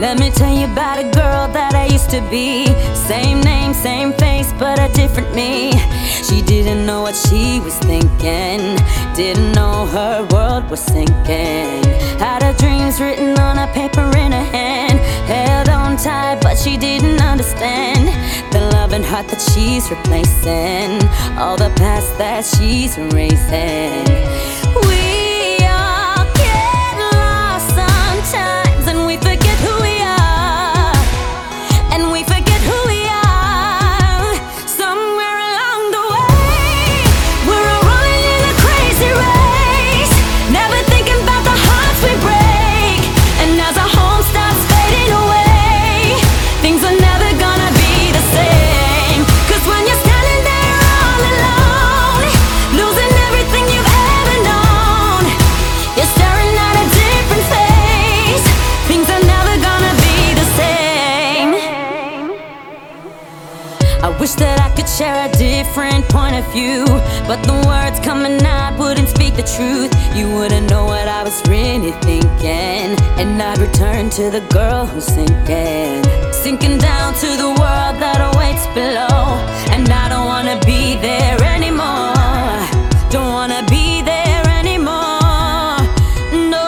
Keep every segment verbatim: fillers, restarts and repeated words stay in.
Let me tell you about a girl that I used to be. Same name, same face, but a different me. She didn't know what she was thinking, didn't know her world was sinking. Had her dreams written on a paper in her hand, held on tight but she didn't understand the love and heart that she's replacing, all the past that she's erasing. We all get lost sometimes, and we forget who we are, and we forget who we are. Somewhere along the way, we're all running in a crazy race, never thinking about the hearts we break. And as our home starts fading away, things are never gonna be the same. Cause when you're standing there all alone, losing everything you've ever known, you're staring at a different face. Things are never gonna be the same. I wish that I could share a different point of view, but the words coming out wouldn't speak the truth. You wouldn't know what I was really thinking, and I'd return to the girl who's sinking, sinking down to the world that awaits below. And I don't wanna be there anymore, don't wanna be there anymore, no.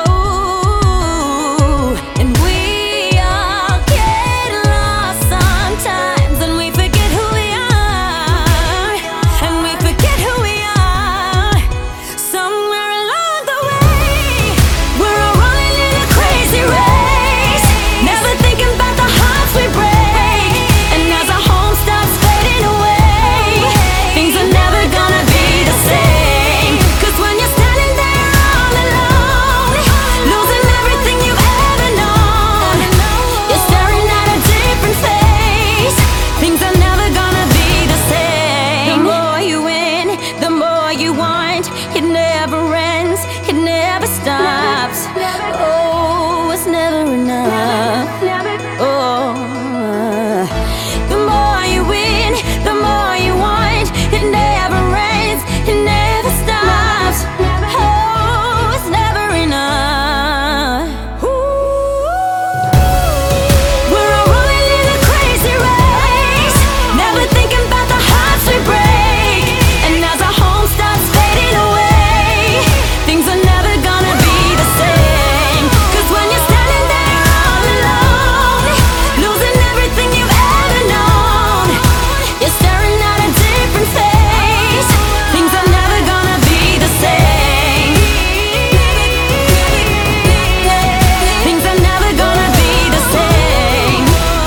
And we all get lost sometimes, and we forget who we are, and we forget who we are. Somewhere along the way, we're all running in a crazy race, never thinking about the hearts we break. And as our home starts fading away, things are never gonna be the same. Cause when you're standing there all alone, losing everything you've ever known, you're staring at a different face. Things are never gonna be the same. The more you win, the more you want. It never ends, it never stops. Oh, it's never enough. Oh, the more you win, the more you want. It never ends, it never stops. Oh, it's never enough. Ooh. We're all running in a crazy race, never thinking about the hearts we break. And as our home starts fading away, things are never gonna be the same. Cause when you're standing there all alone, losing everything you've ever known, you're staring at a different face. Things are never gonna be the same. Things are never gonna be the same.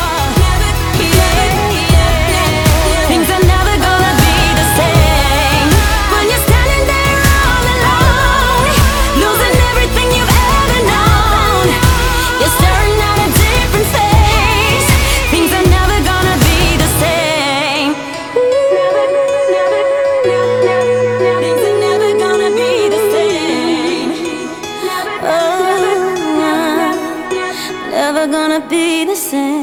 Things are never gonna be the same. When you're standing there all alone, losing everything you've ever known, you're staring at a different face. Things are never gonna be the same. Things are never gonna be the same. Oh, never gonna be the same.